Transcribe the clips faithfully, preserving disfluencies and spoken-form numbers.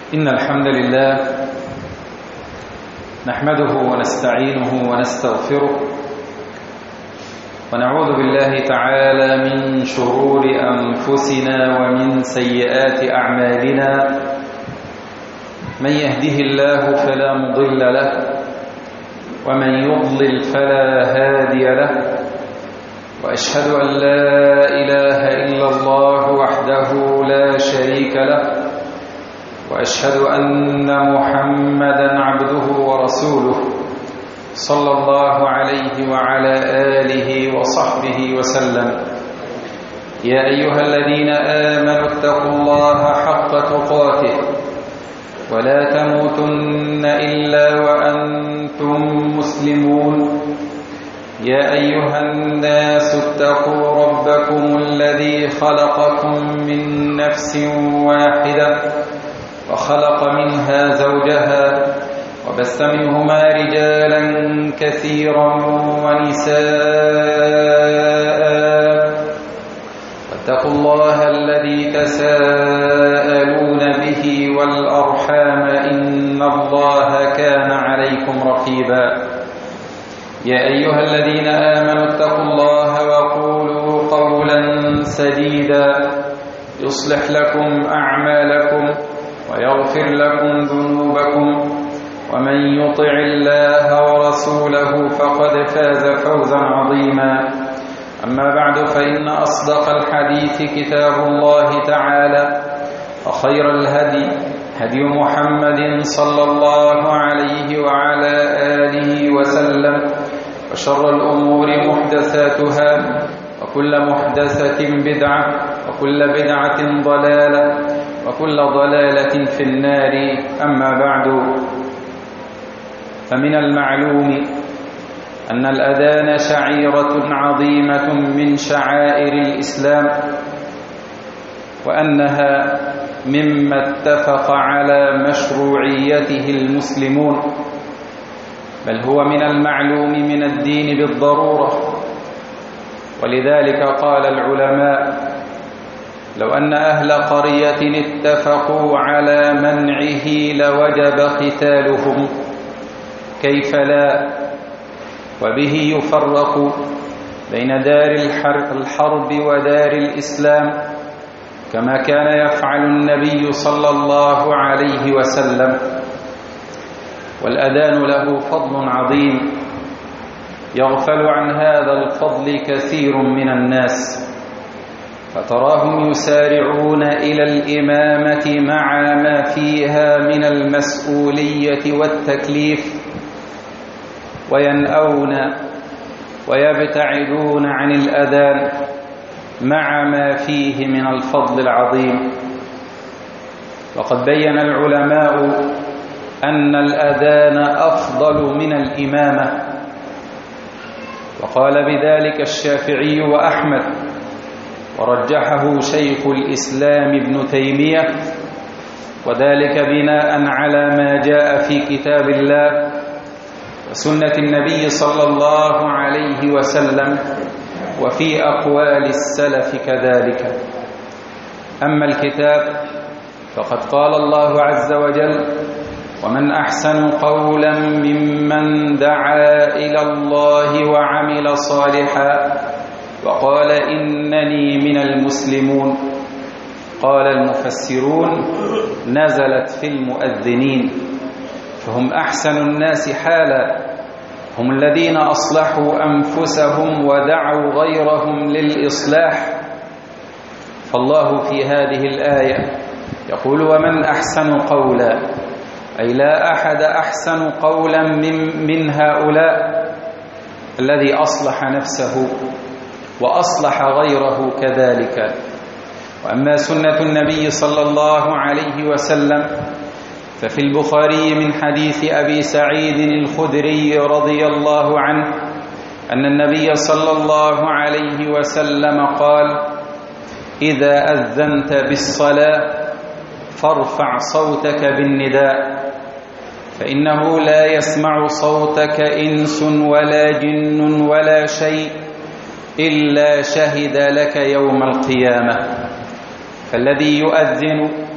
إن الحمد لله نحمده ونستعينه ونستغفره ونعوذ بالله تعالى من شرور أنفسنا ومن سيئات أعمالنا. من يهده الله فلا مضل له ومن يضلل فلا هادي له، وأشهد أن لا إله إلا الله وحده لا شريك له، وأشهد أن محمدًا عبده ورسوله صلى الله عليه وعلى آله وصحبه وسلم. يا أيها الذين آمنوا اتقوا الله حق تقاته ولا تموتن إلا وأنتم مسلمون. يا أيها الناس اتقوا ربكم الذي خلقكم من نفس واحدة وخلق منها زوجها وبث منهما رجالا كثيرا ونساء، واتقوا الله الذي تساءلون به والأرحام إن الله كان عليكم رقيبا. يا أيها الذين آمنوا اتقوا الله وقولوا قولا سديدا يصلح لكم أعمالكم ويغفر لكم ذنوبكم، ومن يطع الله ورسوله فقد فاز فوزا عظيما. أما بعد، فإن أصدق الحديث كتاب الله تعالى، وخير الهدي هدي محمد صلى الله عليه وعلى آله وسلم، وشر الأمور محدثاتها، وكل محدثة بدعة، وكل بدعة ضلالة، وكل ضلالة في النار. أما بعد، فمن المعلوم أن الأذان شعيرة عظيمة من شعائر الإسلام، وأنها مما اتفق على مشروعيته المسلمون، بل هو من المعلوم من الدين بالضرورة. ولذلك قال العلماء: لو أن أهل قرية اتفقوا على منعه لوجب قتالهم، كيف لا؟ وبه يفرق بين دار الحرب ودار الإسلام، كما كان يفعل النبي صلى الله عليه وسلم. والأذان له فضل عظيم، يغفل عن هذا الفضل كثير من الناس، فتراهم يسارعون إلى الإمامة مع ما فيها من المسؤولية والتكليف، وينأون ويبتعدون عن الأذان مع ما فيه من الفضل العظيم. وقد بين العلماء أن الأذان أفضل من الإمامة، وقال بذلك الشافعي وأحمد، ورجحه شيخ الإسلام ابن تيمية، وذلك بناء على ما جاء في كتاب الله وسنة النبي صلى الله عليه وسلم، وفي أقوال السلف كذلك. أما الكتاب فقد قال الله عز وجل: ومن أحسن قولا ممن دعا إلى الله وعمل صالحا وقال إنني من المسلمون. قال المفسرون: نزلت في المؤذنين، فهم أحسن الناس حالا، هم الذين أصلحوا أنفسهم ودعوا غيرهم للإصلاح. فالله في هذه الآية يقول: ومن أحسن قولا، أي لا أحد أحسن قولا من, من هؤلاء الذي أصلح نفسه وأصلح غيره كذلك. وأما سنة النبي صلى الله عليه وسلم ففي البخاري من حديث أبي سعيد الخدري رضي الله عنه أن النبي صلى الله عليه وسلم قال: إذا أذنت بالصلاة فارفع صوتك بالنداء، فإنه لا يسمع صوتك إنس ولا جن ولا شيء إلا شهد لك يوم القيامة. فالذي يؤذن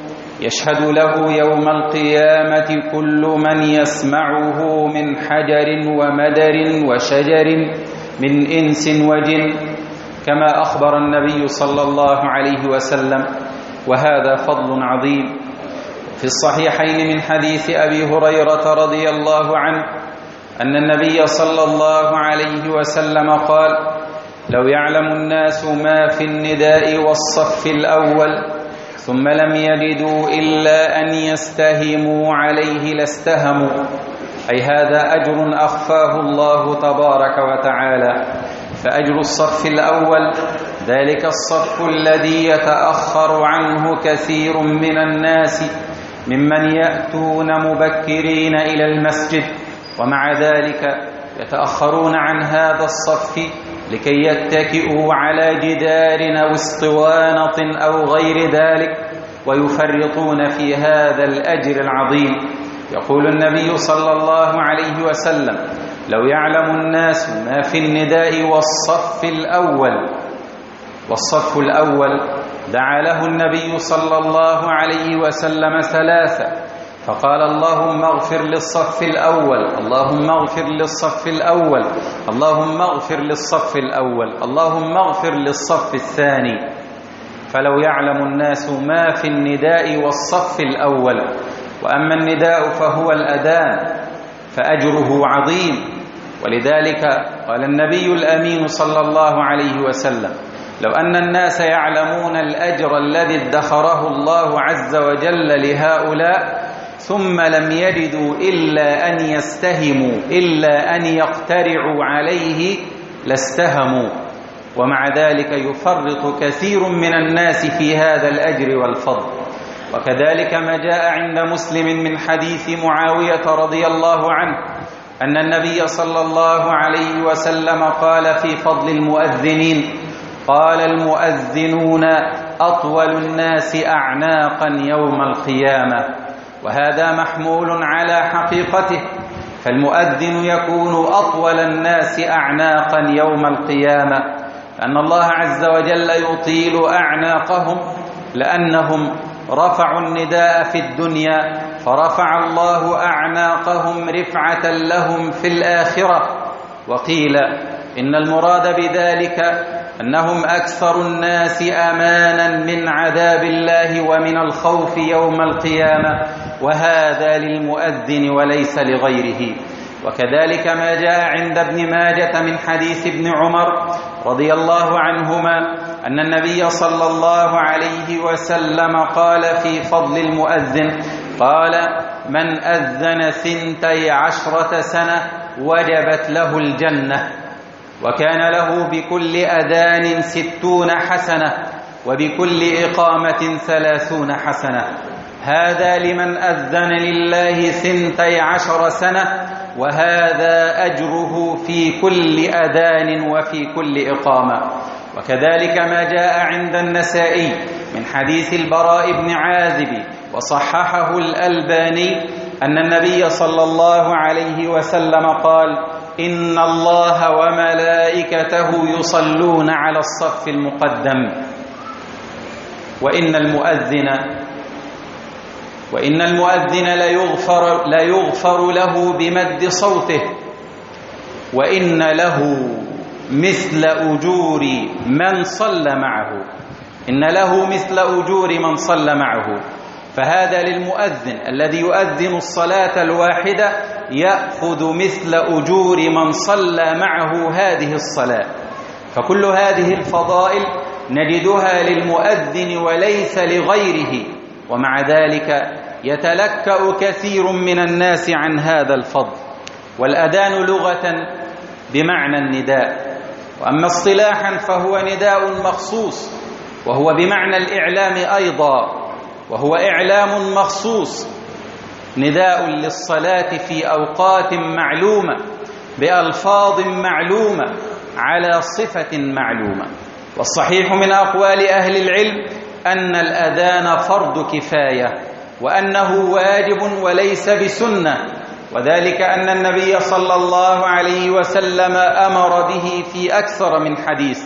يشهد له يوم القيامة كل من يسمعه من حجر ومدر وشجر من إنس وجن، كما أخبر النبي صلى الله عليه وسلم، وهذا فضل عظيم. في الصحيحين من حديث أبي هريرة رضي الله عنه أن النبي صلى الله عليه وسلم قال: لو يعلم الناس ما في النداء والصف الأول ثم لم يجدوا إلا أن يستهموا عليه لاستهموا، أي هذا أجر أخفاه الله تبارك وتعالى. فأجر الصف الأول ذلك الصف الذي يتأخر عنه كثير من الناس ممن يأتون مبكرين إلى المسجد، ومع ذلك يتأخرون عن هذا الصف لكي يتكئوا على جدار أو اسطوانة أو غير ذلك، ويفرطون في هذا الأجر العظيم. يقول النبي صلى الله عليه وسلم: لو يعلم الناس ما في النداء والصف الأول. والصف الأول دعا له النبي صلى الله عليه وسلم ثلاثة، فقال: اللهم اغفر للصف الأول، اللهم اغفر للصف الأول، اللهم اغفر للصف الأول، اللهم اغفر للصف الثاني. فلو يعلم الناس ما في النداء والصف الأول. وأما النداء فهو الأذان فأجره عظيم، ولذلك قال النبي الأمين صلى الله عليه وسلم: لو أن الناس يعلمون الأجر الذي ادخره الله عز وجل لهؤلاء ثم لم يجدوا إلا أن يستهموا إلا أن يقترعوا عليه لاستهموا. ومع ذلك يفرط كثير من الناس في هذا الأجر والفضل. وكذلك ما جاء عند مسلم من حديث معاوية رضي الله عنه أن النبي صلى الله عليه وسلم قال في فضل المؤذنين: قال: المؤذنون أطول الناس أعناقا يوم القيامة. وهذا محمول على حقيقته، فالمؤذن يكون أطول الناس أعناقا يوم القيامة، لأن الله عز وجل يطيل أعناقهم لأنهم رفعوا النداء في الدنيا، فرفع الله أعناقهم رفعة لهم في الآخرة. وقيل إن المراد بذلك أنهم أكثر الناس أمانا من عذاب الله ومن الخوف يوم القيامة، وهذا للمؤذن وليس لغيره. وكذلك ما جاء عند ابن ماجة من حديث ابن عمر رضي الله عنهما أن النبي صلى الله عليه وسلم قال في فضل المؤذن: قال: من أذن ثنتي عشرة سنة وجبت له الجنة، وكان له بكل أذان ستون حسنة، وبكل إقامة ثلاثون حسنة. هذا لمن أذن لله ثنتي عشر سنة، وهذا أجره في كل أذان وفي كل إقامة. وكذلك ما جاء عند النسائي من حديث البراء بن عازب وصححه الألباني أن النبي صلى الله عليه وسلم قال: إن الله وملائكته يصلون على الصف المقدم، وإن المؤذن وإن المؤذن ليغفر, ليغفر له بمد صوته، وإن له مثل أجور من صلى معه إن له مثل أجور من صلى معه. فهذا للمؤذن الذي يؤذن الصلاة الواحدة يأخذ مثل أجور من صلى معه هذه الصلاة. فكل هذه الفضائل نجدها للمؤذن وليس لغيره، ومع ذلك يتلكأ كثير من الناس عن هذا الفضل. والأذان لغة بمعنى النداء، وأما اصطلاحا فهو نداء مخصوص، وهو بمعنى الإعلام أيضا، وهو إعلام مخصوص، نداء للصلاة في أوقات معلومة بألفاظ معلومة على صفة معلومة. والصحيح من أقوال أهل العلم أن الأذان فرض كفاية، وأنه واجب وليس بسنة، وذلك أن النبي صلى الله عليه وسلم أمر به في أكثر من حديث.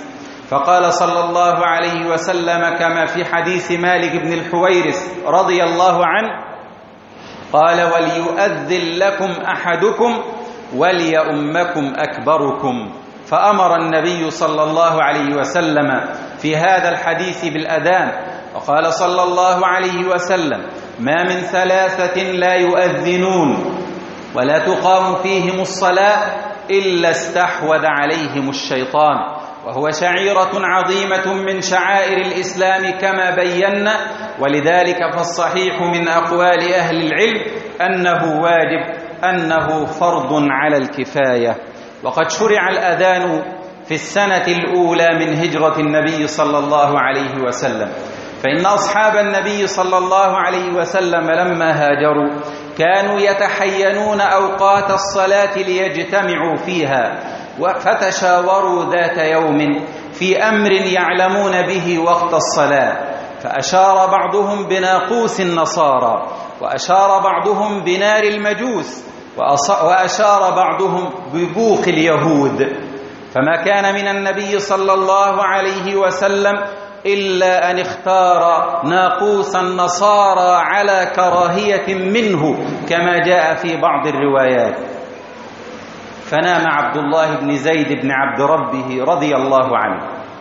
فقال صلى الله عليه وسلم كما في حديث مالك بن الحويرث رضي الله عنه قال: وليؤذن لكم أحدكم وليؤمكم أكبركم. فأمر النبي صلى الله عليه وسلم في هذا الحديث بالأذان، وقال صلى الله عليه وسلم: ما من ثلاثة لا يؤذنون ولا تقام فيهم الصلاة إلا استحوذ عليهم الشيطان، وهو شعيرة عظيمة من شعائر الإسلام كما بينا، ولذلك فالصحيح من أقوال أهل العلم أنه واجب، أنه فرض على الكفاية. وقد شرع الأذان في السنة الأولى من هجرة النبي صلى الله عليه وسلم، فإن أصحاب النبي صلى الله عليه وسلم لما هاجروا كانوا يتحينون أوقات الصلاة ليجتمعوا فيها، فتشاوروا ذات يوم في أمر يعلمون به وقت الصلاة، فأشار بعضهم بناقوس النصارى، وأشار بعضهم بنار المجوس، وأشار بعضهم ببوق اليهود، فما كان من النبي صلى الله عليه وسلم إلا أن اختار ناقوس النصارى على كراهية منه كما جاء في بعض الروايات. فنام عبد الله بن زيد بن عبد ربه رضي الله عنه،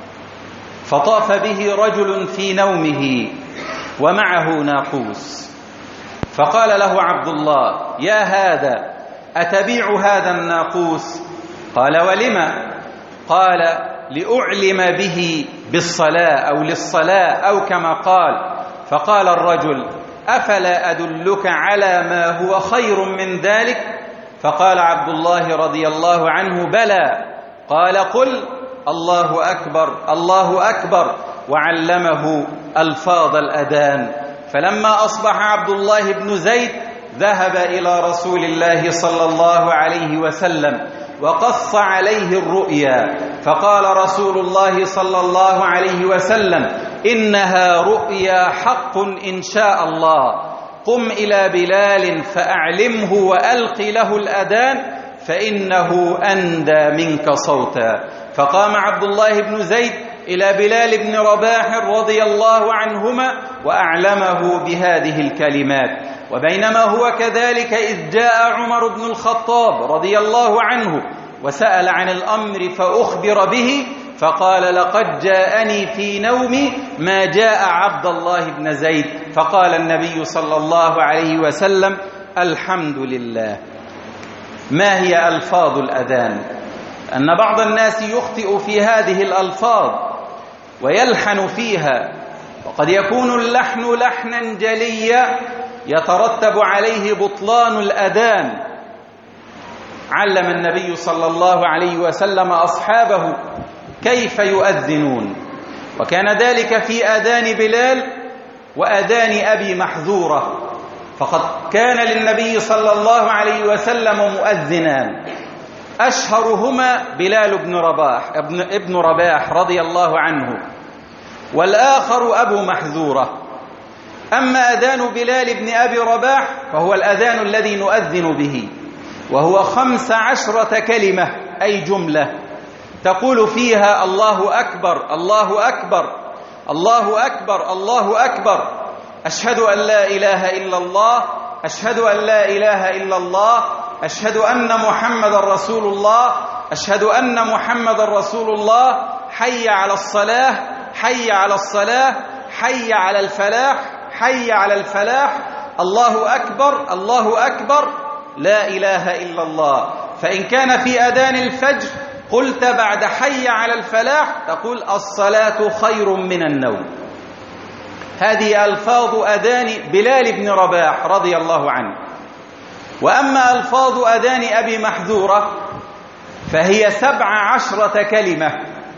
فطاف به رجل في نومه ومعه ناقوس، فقال له عبد الله: يا هذا أتبيع هذا الناقوس؟ قال: ولم؟ قال: لأعلم به بالصلاة أو للصلاة أو كما قال. فقال الرجل: أفلا أدلك على ما هو خير من ذلك؟ فقال عبد الله رضي الله عنه: بلى. قال: قل الله أكبر الله أكبر، وعلمه ألفاظ الأذان. فلما أصبح عبد الله بن زيد ذهب إلى رسول الله صلى الله عليه وسلم وقص عليه الرؤيا، فقال رسول الله صلى الله عليه وسلم: إنها رؤيا حق إن شاء الله، قم إلى بلال فأعلمه وألق له الأذان فإنه أندى منك صوتا. فقام عبد الله بن زيد إلى بلال بن رباح رضي الله عنهما وأعلمه بهذه الكلمات. وبينما هو كذلك إذ جاء عمر بن الخطاب رضي الله عنه وسأل عن الأمر فأخبر به، فقال: لقد جاءني في نومي ما جاء عبد الله بن زيد. فقال النبي صلى الله عليه وسلم: الحمد لله. ما هي ألفاظ الأذان؟ أن بعض الناس يخطئ في هذه الألفاظ ويلحن فيها، وقد يكون اللحن لحنا جليا يترتب عليه بطلان الأذان. علم النبي صلى الله عليه وسلم أصحابه كيف يؤذنون، وكان ذلك في أذان بلال وأذان أبي محذورة، فقد كان للنبي صلى الله عليه وسلم مؤذنان، أشهرهما بلال بن رباح ابن, ابن رباح رضي الله عنه، والآخر أبو محذورة. أما أذان بلال بن أبي رباح فهو الأذان الذي نؤذن به، وهو خمس عشرة كلمة، أي جملة تقول فيها: الله أكبر الله أكبر الله أكبر الله أكبر، أشهد أن لا إله إلا الله، أشهد أن لا إله إلا الله، أشهد أن محمد رسول الله، أشهد أن محمد رسول الله، حي على الصلاة حي على الصلاة، حي على الفلاح حي على الفلاح، الله أكبر الله أكبر، لا إله إلا الله. فإن كان في أذان الفجر قلت بعد حي على الفلاح تقول: الصلاة خير من النوم. هذه ألفاظ أذان بلال بن رباح رضي الله عنه. وأما ألفاظ أذان أبي محذورة فهي سبع عشرة كلمة،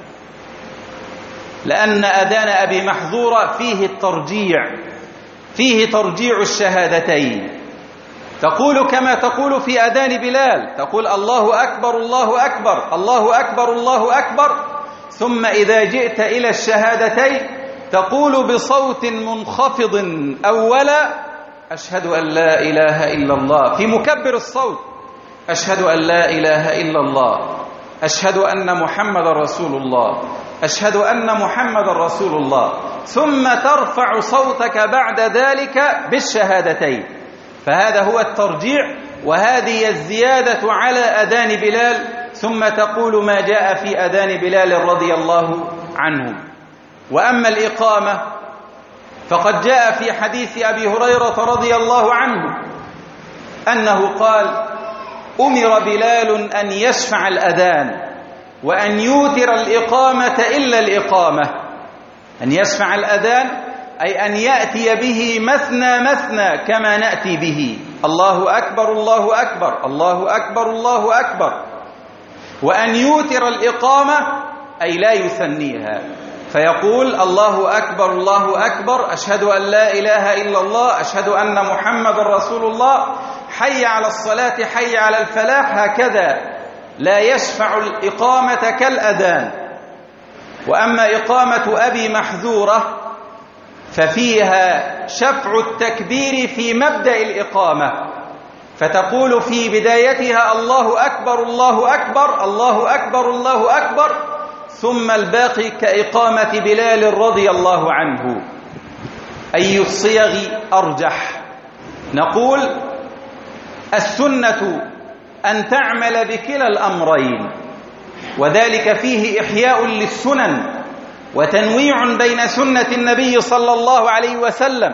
لأن أذان أبي محذورة فيه الترجيع، فيه ترجيع الشهادتين، تقول كما تقول في أذان بلال، تقول: الله أكبر الله أكبر الله أكبر الله أكبر، ثم إذا جئت إلى الشهادتين تقول بصوت منخفض أولا: أشهد أن لا إله إلا الله، في مكبر الصوت: أشهد أن لا إله إلا الله، أشهد أن محمد رسول الله، أشهد أن محمد رسول الله، ثم ترفع صوتك بعد ذلك بالشهادتين، فهذا هو الترجيع، وهذه الزيادة على أذان بلال، ثم تقول ما جاء في أذان بلال رضي الله عنه. وأما الإقامة فقد جاء في حديث أبي هريرة رضي الله عنه أنه قال: أمر بلال أن يشفع الأذان وأن يوتر الإقامة إلا الإقامة. أن يشفع الأذان أي أن يأتي به مثنى مثنى كما نأتي به، الله أكبر الله أكبر الله أكبر الله أكبر. وأن يوتر الإقامة أي لا يثنيها، فيقول الله أكبر الله أكبر، أشهد أن لا إله إلا الله، أشهد أن محمد رسول الله، حي على الصلاة حي على الفلاح، هكذا لا يشفع الإقامة كالأذان. وأما إقامة أبي محذورة ففيها شفع التكبير في مبدأ الإقامة، فتقول في بدايتها الله أكبر الله أكبر الله أكبر الله أكبر، ثم الباقي كإقامة بلال رضي الله عنه. أي الصيغ أرجح؟ نقول السنة أن تعمل بكلا الأمرين، وذلك فيه إحياء للسنن وتنويع بين سنة النبي صلى الله عليه وسلم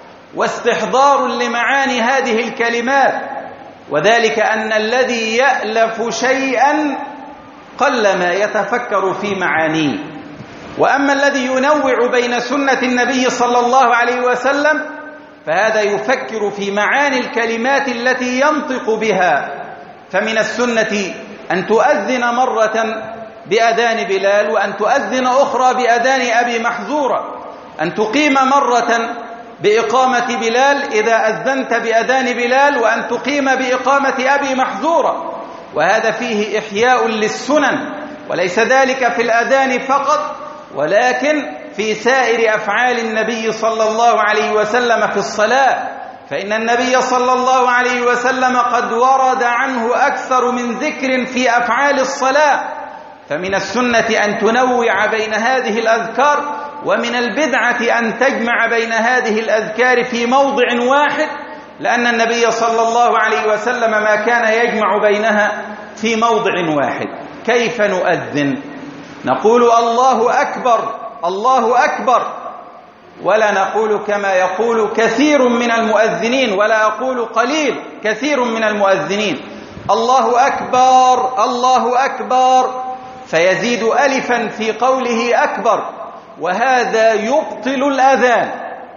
واستحضار لمعاني هذه الكلمات، وذلك أن الذي يألف شيئا قلما يتفكر في معانيه. وأما الذي ينوع بين سنة النبي صلى الله عليه وسلم فهذا يفكر في معاني الكلمات التي ينطق بها. فمن السنة أن تؤذن مرة بأذان بلال، وأن تؤذن أخرى بأذان أبي محذورة، أن تقيم مرة بإقامة بلال إذا أذنت بأذان بلال، وأن تقيم بإقامة أبي محذورة، وهذا فيه إحياء للسنن، وليس ذلك في الأذان فقط ولكن في سائر أفعال النبي صلى الله عليه وسلم في الصلاة، فإن النبي صلى الله عليه وسلم قد ورد عنه أكثر من ذكر في أفعال الصلاة. فمن السنة أن تنوع بين هذه الأذكار، ومن البدعة أن تجمع بين هذه الأذكار في موضع واحد، لأن النبي صلى الله عليه وسلم ما كان يجمع بينها في موضع واحد. كيف نؤذن؟ نقول الله أكبر الله أكبر، ولا نقول كما يقول كثير من المؤذنين، ولا أقول قليل، كثير من المؤذنين الله أكبر الله أكبر، فيزيد ألفا في قوله أكبر، وهذا يبطل الأذان،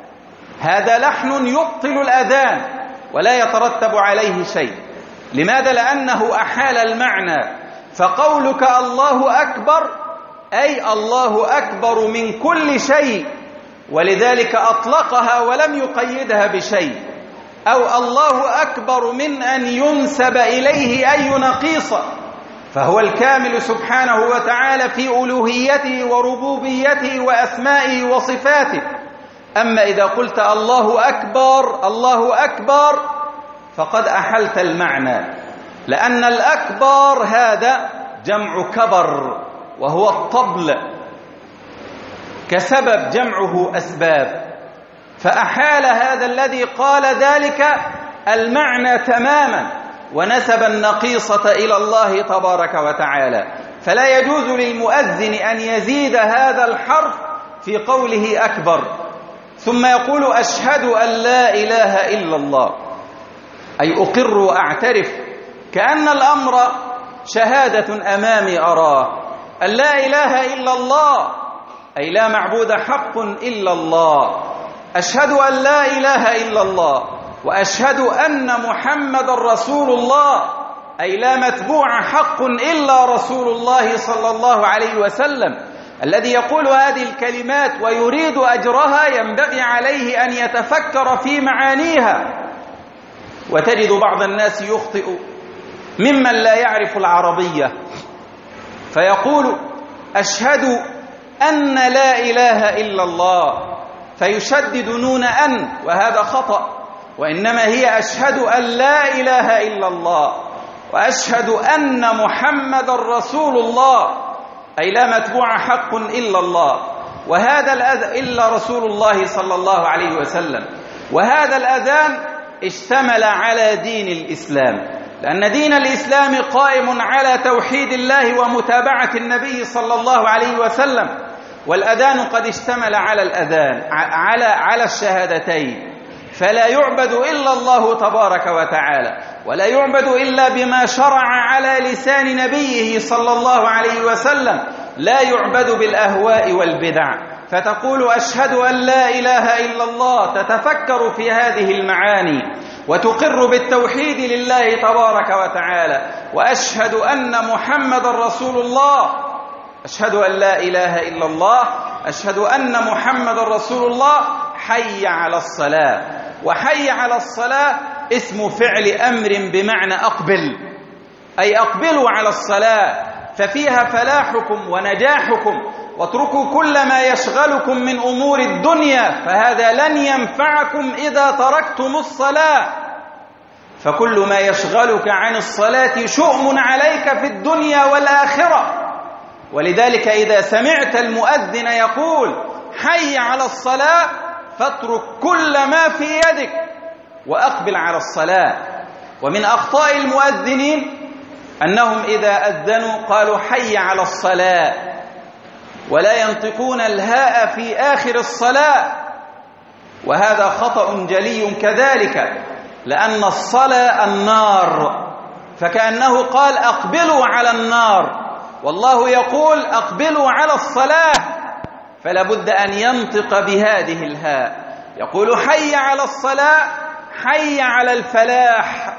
هذا لحن يبطل الأذان ولا يترتب عليه شيء. لماذا؟ لأنه أحال المعنى، فقولك الله أكبر أي الله أكبر من كل شيء، ولذلك أطلقها ولم يقيدها بشيء. أو الله أكبر من أن ينسب إليه أي نقيصة، فهو الكامل سبحانه وتعالى في ألوهيته وربوبيته وأسمائه وصفاته. أما إذا قلت الله أكبر الله أكبر فقد أحلت المعنى، لأن الأكبر هذا جمع كبر، وهو الطبل، كسبب جمعه أسباب، فأحال هذا الذي قال ذلك المعنى تماما، ونسب النقيصة إلى الله تبارك وتعالى. فلا يجوز للمؤذن أن يزيد هذا الحرف في قوله أكبر ثم يقول أشهد أن لا إله إلا الله، أي أقر وأعترف، كأن الأمر شهادة أمامي أراه، أن لا إله إلا الله أي لا معبود حق إلا الله، أشهد أن لا إله إلا الله، وأشهد أن محمد رسول الله أي لا متبوع حق إلا رسول الله صلى الله عليه وسلم. الذي يقول هذه الكلمات ويريد أجرها ينبغي عليه أن يتفكر في معانيها. وتجد بعض الناس يخطئ ممن لا يعرف العربية فيقول أشهد أن لا إله إلا الله، فيشدد نون أن، وهذا خطأ، وإنما هي أشهد أن لا إله إلا الله وأشهد أن محمد رسول الله، أي لا متبوع حق إلا الله، وهذا الأذان إلا رسول الله صلى الله عليه وسلم، وهذا الأذان اشتمل على دين الإسلام، لأن دين الإسلام قائم على توحيد الله ومتابعة النبي صلى الله عليه وسلم، والأذان قد اشتمل على الأذان على على الشهادتين، فلا يعبد إلا الله تبارك وتعالى، ولا يعبد إلا بما شرع على لسان نبيه صلى الله عليه وسلم، لا يعبد بالأهواء والبدع. فتقول أشهد أن لا إله إلا الله، تتفكر في هذه المعاني وتقر بالتوحيد لله تبارك وتعالى، وأشهد أن محمد رسول الله، أشهد أن لا إله إلا الله، أشهد أن محمد رسول الله. حي على الصلاة، وحي على الصلاة اسم فعل أمر بمعنى أقبل، أي أقبلوا على الصلاة ففيها فلاحكم ونجاحكم، واتركوا كل ما يشغلكم من أمور الدنيا، فهذا لن ينفعكم إذا تركتم الصلاة، فكل ما يشغلك عن الصلاة شؤم عليك في الدنيا والآخرة. ولذلك إذا سمعت المؤذن يقول حي على الصلاة فاترك كل ما في يدك وأقبل على الصلاة. ومن أخطاء المؤذنين أنهم إذا أذنوا قالوا حي على الصلاة، ولا ينطقون الهاء في آخر الصلاة، وهذا خطأ جلي كذلك، لأن الصلاة النار، فكأنه قال أقبلوا على النار، والله يقول أقبلوا على الصلاة، فلا بد أن ينطق بهذه الهاء، يقول حي على الصلاة، حي على الفلاح،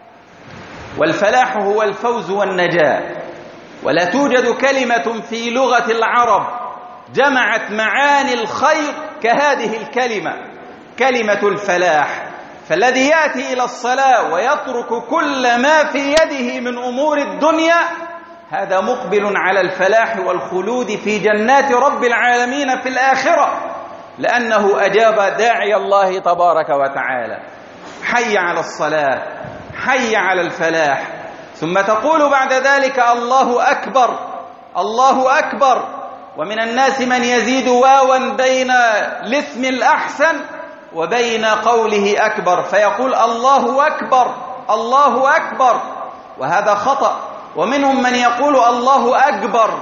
والفلاح هو الفوز والنجاة. ولا توجد كلمة في لغة العرب جمعت معاني الخير كهذه الكلمة، كلمة الفلاح. فالذي يأتي إلى الصلاة ويترك كل ما في يده من أمور الدنيا هذا مقبل على الفلاح والخلود في جنات رب العالمين في الآخرة، لأنه أجاب داعي الله تبارك وتعالى. حي على الصلاة، حي على الفلاح. ثم تقول بعد ذلك الله أكبر، الله أكبر. ومن الناس من يزيد واوا بين الاسم الأحسن وبين قوله أكبر، فيقول الله أكبر، الله أكبر، وهذا خطأ. ومنهم من يقول الله أكبر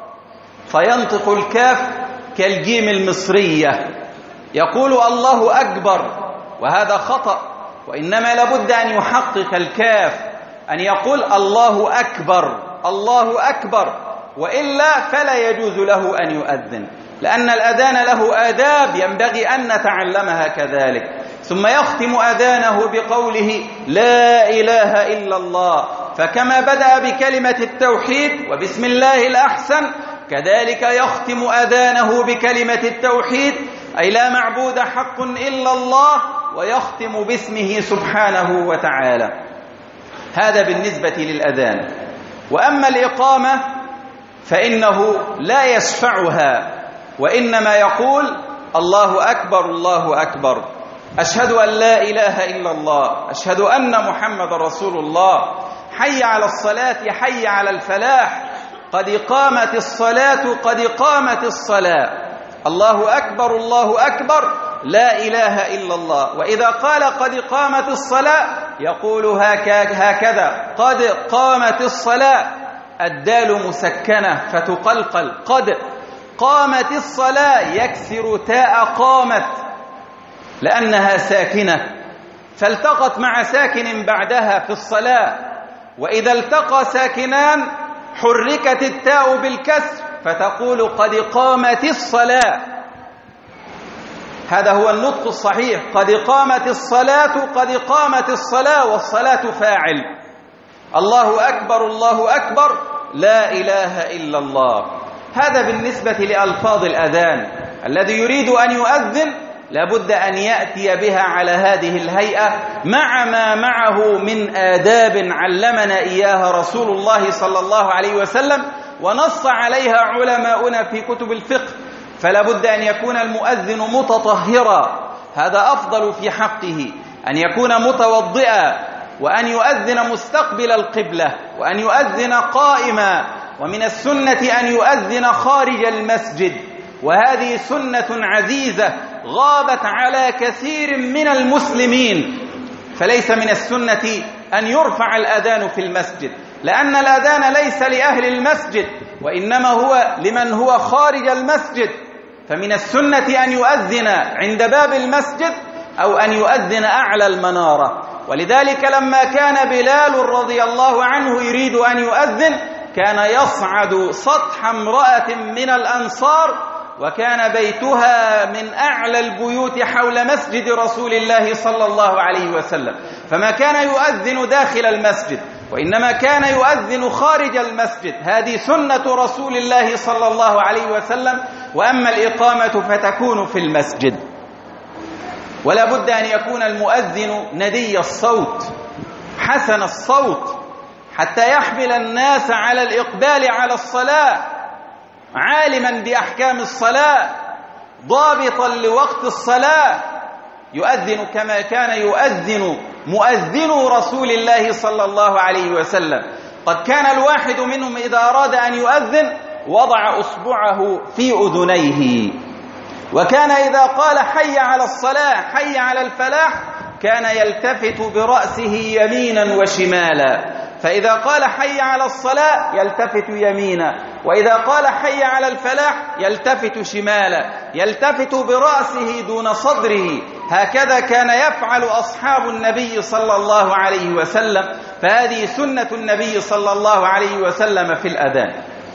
فينطق الكاف كالجيم المصرية، يقول الله أكبر، وهذا خطأ. وإنما لابد أن يحقق الكاف، أن يقول الله أكبر، الله أكبر، وإلا فلا يجوز له أن يؤذن، لأن الأذان له آداب ينبغي أن نتعلمها كذلك. ثم يختم أذانه بقوله لا إله إلا الله، فكما بدأ بكلمة التوحيد وبسم الله الأحسن، كذلك يختم أذانه بكلمة التوحيد، أي لا معبود حق إلا الله، ويختم باسمه سبحانه وتعالى. هذا بالنسبة للأذان. وأما الإقامة فإنه لا يشفعها، وإنما يقول الله أكبر، الله أكبر، أشهد أن لا إله إلا الله، أشهد أن محمد رسول الله، حي على الصلاة، حي على الفلاح، قد قامت الصلاة، قد قامت الصلاة، الله أكبر، الله أكبر، لا إله إلا الله. وإذا قال قد قامت الصلاة يقول هكذا قد قامت الصلاة، الدال مسكنة فتقلقل، قد قامت الصلاة، يكسر تاء قامت لأنها ساكنة، فالتقت مع ساكن بعدها في الصلاة. وإذا التقى ساكنان حركت التاء بالكسر فتقول قد قامت الصلاة. هذا هو النطق الصحيح، قد قامت الصلاة، قد قامت الصلاة، والصلاة فاعل. الله أكبر، الله أكبر، لا إله إلا الله. هذا بالنسبة لألفاظ الأذان. الذي يريد أن يؤذن لابد أن يأتي بها على هذه الهيئة مع ما معه من آداب علمنا إياها رسول الله صلى الله عليه وسلم ونص عليها علماؤنا في كتب الفقه. فلا بد أن يكون المؤذن متطهرا، هذا أفضل في حقه، أن يكون متوضئا، وأن يؤذن مستقبل القبلة، وأن يؤذن قائما، ومن السنة أن يؤذن خارج المسجد، وهذه سنة عزيزة غابت على كثير من المسلمين. فليس من السنة أن يرفع الأذان في المسجد، لأن الأذان ليس لأهل المسجد، وإنما هو لمن هو خارج المسجد. فمن السنة أن يؤذن عند باب المسجد أو أن يؤذن أعلى المنارة. ولذلك لما كان بلال رضي الله عنه يريد أن يؤذن كان يصعد سطح امرأة من الأنصار، وكان بيتها من أعلى البيوت حول مسجد رسول الله صلى الله عليه وسلم، فما كان يؤذن داخل المسجد وإنما كان يؤذن خارج المسجد. هذه سنة رسول الله صلى الله عليه وسلم. وأما الإقامة فتكون في المسجد. ولا بد أن يكون المؤذن ندي الصوت حسن الصوت حتى يحمل الناس على الإقبال على الصلاة، عالما بأحكام الصلاة، ضابطا لوقت الصلاة، يؤذن كما كان يؤذن مؤذن رسول الله صلى الله عليه وسلم. قد كان الواحد منهم إذا أراد أن يؤذن وضع أصبعه في أذنيه، وكان إذا قال حي على الصلاة حي على الفلاح كان يلتفت برأسه يمينا وشمالا. فإذا قال حي على الصلاة يلتفت يمينا، وإذا قال حي على الفلاح يلتفت شمالا، يلتفت برأسه دون صدره. هكذا كان يفعل أصحاب النبي صلى الله عليه وسلم. فهذه سنة النبي صلى الله عليه وسلم في الأذان.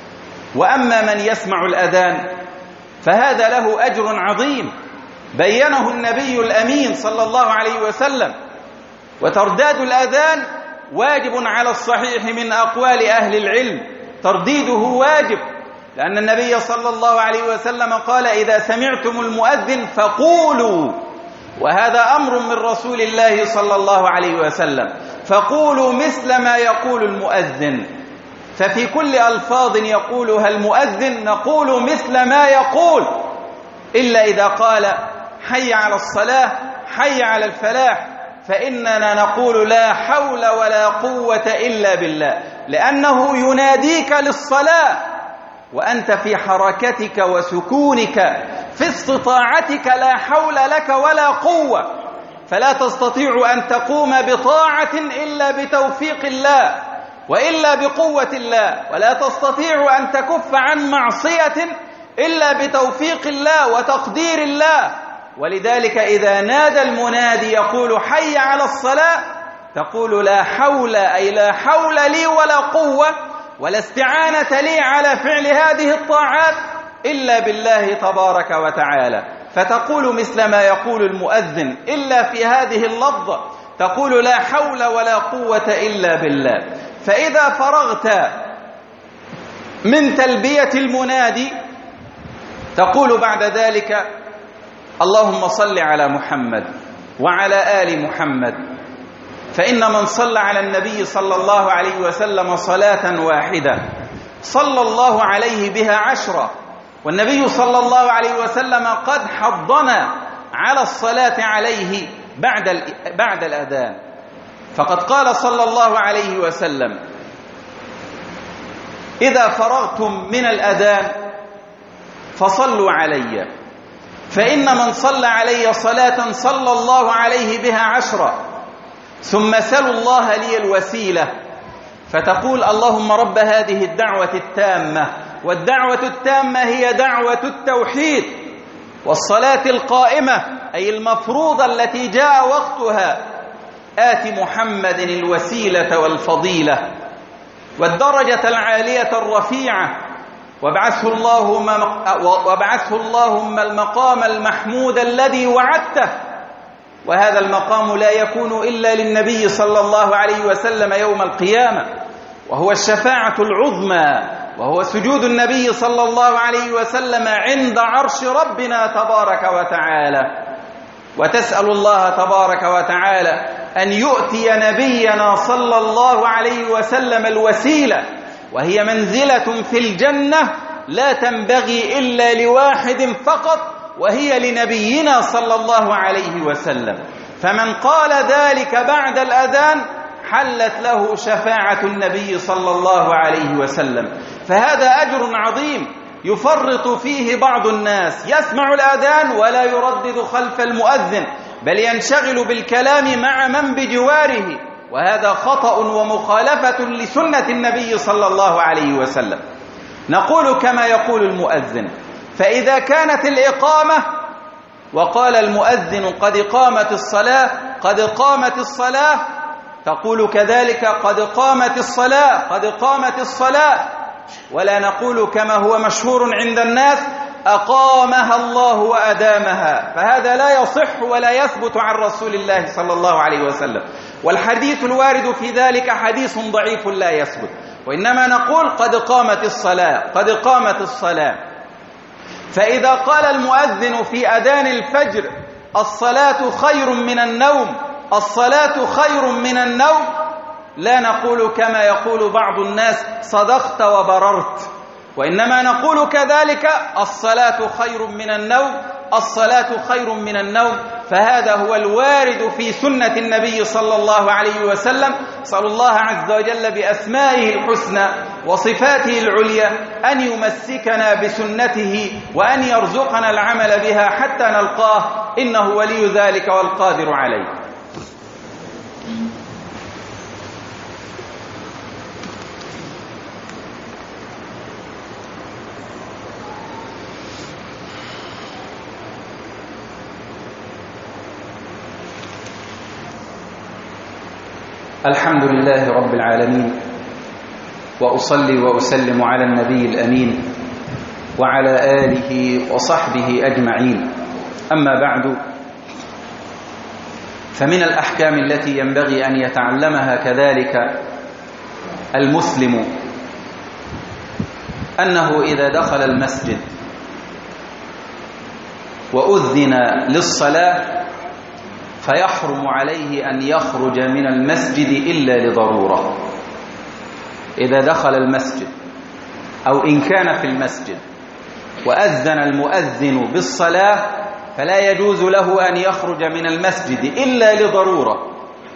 وأما من يسمع الأذان فهذا له أجر عظيم بينه النبي الأمين صلى الله عليه وسلم. وترداد الأذان واجب على الصحيح من أقوال أهل العلم، ترديده واجب، لأن النبي صلى الله عليه وسلم قال إذا سمعتم المؤذن فقولوا، وهذا أمر من رسول الله صلى الله عليه وسلم، فقولوا مثل ما يقول المؤذن. ففي كل ألفاظ يقولها المؤذن نقول مثل ما يقول، إلا إذا قال حي على الصلاة حي على الفلاح فإننا نقول لا حول ولا قوة إلا بالله، لأنه يناديك للصلاة وأنت في حركتك وسكونك في استطاعتك، لا حول لك ولا قوة، فلا تستطيع أن تقوم بطاعة إلا بتوفيق الله وإلا بقوة الله، ولا تستطيع أن تكف عن معصية إلا بتوفيق الله وتقدير الله. ولذلك إذا نادى المنادي يقول حي على الصلاة تقول لا حول، أي لا حول لي ولا قوة ولا استعانة لي على فعل هذه الطاعات إلا بالله تبارك وتعالى. فتقول مثل ما يقول المؤذن، إلا في هذه اللفظة تقول لا حول ولا قوة إلا بالله. فإذا فرغت من تلبية المنادي تقول بعد ذلك اللهم صل على محمد وعلى آل محمد، فإن من صلى على النبي صلى الله عليه وسلم صلاة واحدة صلى الله عليه بها عشرة. والنبي صلى الله عليه وسلم قد حضنا على الصلاة عليه بعد بعد الأذان، فقد قال صلى الله عليه وسلم إذا فرغتم من الأذان فصلوا علي، فإن من صلى علي صلاة صلى الله عليه بها عشرة، ثم سلوا الله لي الوسيلة، فتقول اللهم رب هذه الدعوة التامة، والدعوة التامة هي دعوة التوحيد، والصلاة القائمة أي المفروضة التي جاء وقتها، آت محمد الوسيلة والفضيلة والدرجة العالية الرفيعة، وابعثه اللهم وابعثه اللهم المقام المحمود الذي وعدته. وهذا المقام لا يكون إلا للنبي صلى الله عليه وسلم يوم القيامة، وهو الشفاعة العظمى، وهو سجود النبي صلى الله عليه وسلم عند عرش ربنا تبارك وتعالى. وتسأل الله تبارك وتعالى أن يؤتي نبينا صلى الله عليه وسلم الوسيلة، وهي منزلة في الجنة لا تنبغي إلا لواحد فقط، وهي لنبينا صلى الله عليه وسلم. فمن قال ذلك بعد الأذان حلت له شفاعة النبي صلى الله عليه وسلم. فهذا أجر عظيم يفرط فيه بعض الناس، يسمع الأذان ولا يردد خلف المؤذن، بل ينشغل بالكلام مع من بجواره، وهذا خطأ ومخالفة لسنة النبي صلى الله عليه وسلم. نقول كما يقول المؤذن: فإذا كانت الإقامة وقال المؤذن قد قامت الصلاة قد قامت الصلاة، تقول كذلك قد قامت الصلاة قد قامت الصلاة، ولا نقول كما هو مشهور عند الناس أقامها الله وأدامها، فهذا لا يصح ولا يثبت عن رسول الله صلى الله عليه وسلم، والحديث الوارد في ذلك حديث ضعيف لا يثبت، وإنما نقول قد قامت الصلاة قد قامت الصلاة. فإذا قال المؤذن في أذان الفجر الصلاة خير من النوم الصلاة خير من النوم، لا نقول كما يقول بعض الناس صدقت وبررت، وإنما نقول كذلك الصلاة خير من النوم الصلاة خير من النوم، فهذا هو الوارد في سنة النبي صلى الله عليه وسلم. صلى الله عز وجل بأسمائه الحسنى وصفاته العليا أن يمسكنا بسنته وأن يرزقنا العمل بها حتى نلقاه، إنه ولي ذلك والقادر عليه. الحمد لله رب العالمين، وأصلي وأسلم على النبي الأمين وعلى آله وصحبه أجمعين. أما بعد، فمن الأحكام التي ينبغي أن يتعلمها كذلك المسلم أنه إذا دخل المسجد وأذن للصلاة فيحرم عليه أن يخرج من المسجد إلا لضرورة. إذا دخل المسجد أو إن كان في المسجد وأذن المؤذن بالصلاة فلا يجوز له أن يخرج من المسجد إلا لضرورة.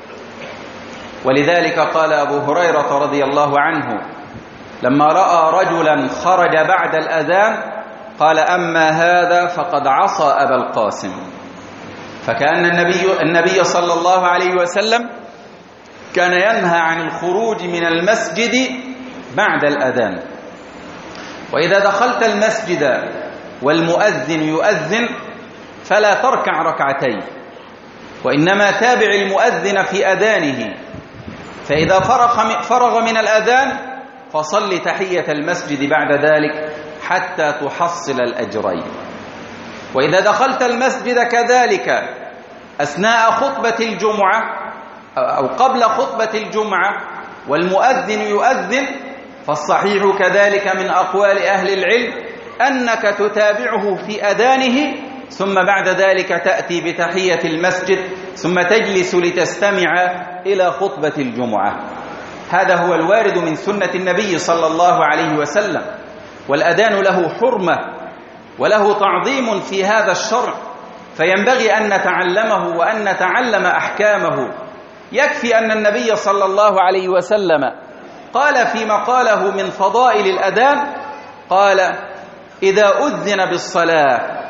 ولذلك قال أبو هريرة رضي الله عنه لما رأى رجلا خرج بعد الأذان قال: أما هذا فقد عصى أبا القاسم. فكأن النبي, النبي صلى الله عليه وسلم كان ينهى عن الخروج من المسجد بعد الأذان. وإذا دخلت المسجد والمؤذن يؤذن فلا تركع ركعتين، وإنما تابع المؤذن في أذانه، فإذا فرغ, فرغ من الأذان فصل تحية المسجد بعد ذلك حتى تحصل الأجرين. وإذا دخلت المسجد كذلك أثناء خطبة الجمعة أو قبل خطبة الجمعة والمؤذن يؤذن، فالصحيح كذلك من أقوال أهل العلم أنك تتابعه في أذانه، ثم بعد ذلك تأتي بتحية المسجد، ثم تجلس لتستمع إلى خطبة الجمعة. هذا هو الوارد من سنة النبي صلى الله عليه وسلم. والأذان له حرمة وله تعظيم في هذا الشرع، فينبغي أن نتعلمه وأن نتعلم أحكامه. يكفي أن النبي صلى الله عليه وسلم قال فيما قاله من فضائل الأذان، قال: إذا أذن بالصلاة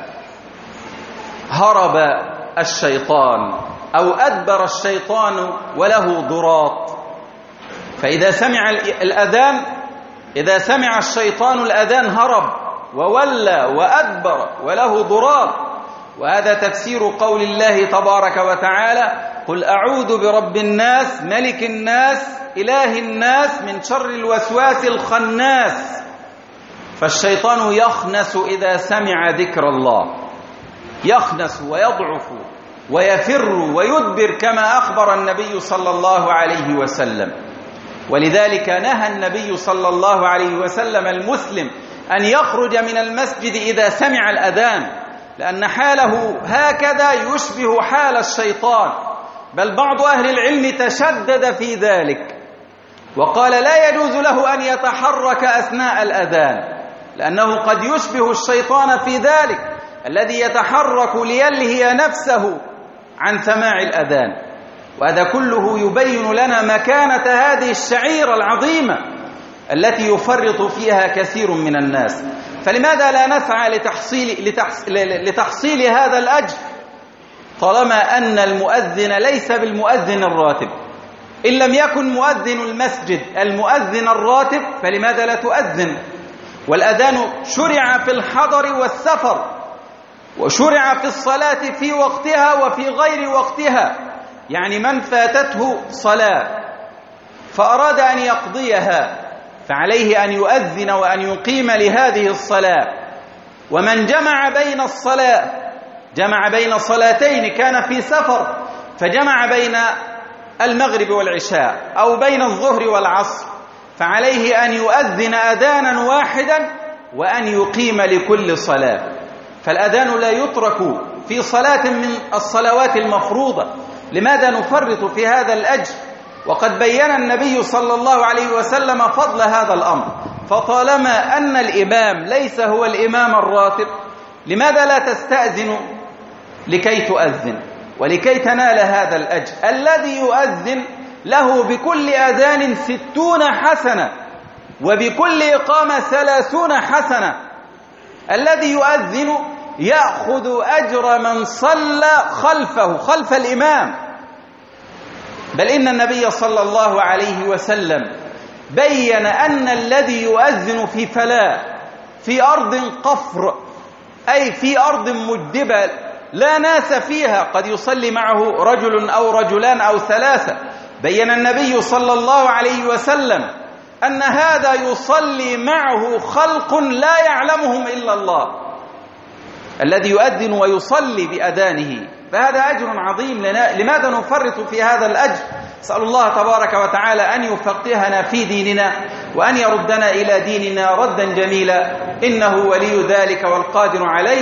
هرب الشيطان أو أدبر الشيطان وله ضراط. فإذا سمع الأذان إذا سمع الشيطان الأذان هرب وولى وأدبر وله ضراط. وهذا تفسير قول الله تبارك وتعالى: قل أعوذ برب الناس ملك الناس إله الناس من شر الوسواس الخناس. فالشيطان يخنس إذا سمع ذكر الله، يخنس ويضعف ويفر ويدبر كما أخبر النبي صلى الله عليه وسلم. ولذلك نهى النبي صلى الله عليه وسلم المسلم أن يخرج من المسجد إذا سمع الأذان، لأن حاله هكذا يشبه حال الشيطان. بل بعض أهل العلم تشدد في ذلك وقال لا يجوز له أن يتحرك أثناء الأذان، لأنه قد يشبه الشيطان في ذلك الذي يتحرك ليلهي نفسه عن سماع الأذان. وهذا كله يبين لنا مكانة هذه الشعيرة العظيمة التي يفرط فيها كثير من الناس. فلماذا لا نسعى لتحصيل, لتحصيل, لتحصيل هذا الأجر طالما أن المؤذن ليس بالمؤذن الراتب؟ إن لم يكن مؤذن المسجد المؤذن الراتب فلماذا لا تؤذن؟ والأذان شرع في الحضر والسفر، وشرع في الصلاة في وقتها وفي غير وقتها. يعني من فاتته صلاة فأراد أن يقضيها فعليه أن يؤذن وأن يقيم لهذه الصلاة. ومن جمع بين الصلاة جمع بين صلاتين، كان في سفر فجمع بين المغرب والعشاء أو بين الظهر والعصر، فعليه أن يؤذن أذانا واحدا وأن يقيم لكل صلاة. فالأذان لا يترك في صلاة من الصلوات المفروضة. لماذا نفرط في هذا الأجر وقد بين النبي صلى الله عليه وسلم فضل هذا الأمر؟ فطالما أن الإمام ليس هو الإمام الراتب لماذا لا تستأذن لكي تؤذن ولكي تنال هذا الأجر؟ الذي يؤذن له بكل أذان ستون حسنة وبكل إقامة ثلاثون حسنة. الذي يؤذن يأخذ أجر من صلى خلفه خلف الإمام. بل إن النبي صلى الله عليه وسلم بين أن الذي يؤذن في فلاة في أرض قفر، أي في أرض مجدبة لا ناس فيها، قد يصلي معه رجل أو رجلان أو ثلاثة، بين النبي صلى الله عليه وسلم أن هذا يصلي معه خلق لا يعلمهم إلا الله، الذي يؤذن ويصلي بأذانه. فهذا أجر عظيم لنا. لماذا نفرط في هذا الأجر؟ أسأل الله تبارك وتعالى أن يفقهنا في ديننا وأن يردنا إلى ديننا ردا جميلا، إنه ولي ذلك والقادر عليه.